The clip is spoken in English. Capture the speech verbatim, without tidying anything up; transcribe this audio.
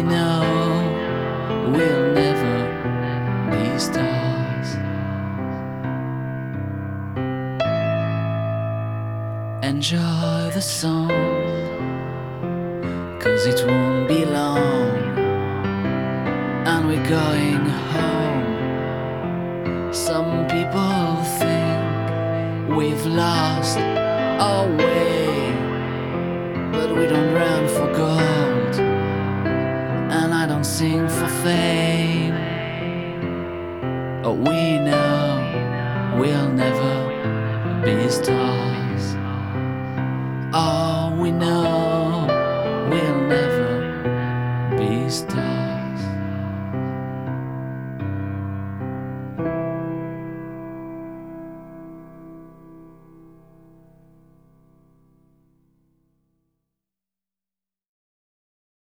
know we'll never be stars. Enjoy the song, 'cause it won't be long, and we're going home. Some people think we've lost our way, but we don't run for gold, and I don't sing for fame. Oh, we know we'll never be stars.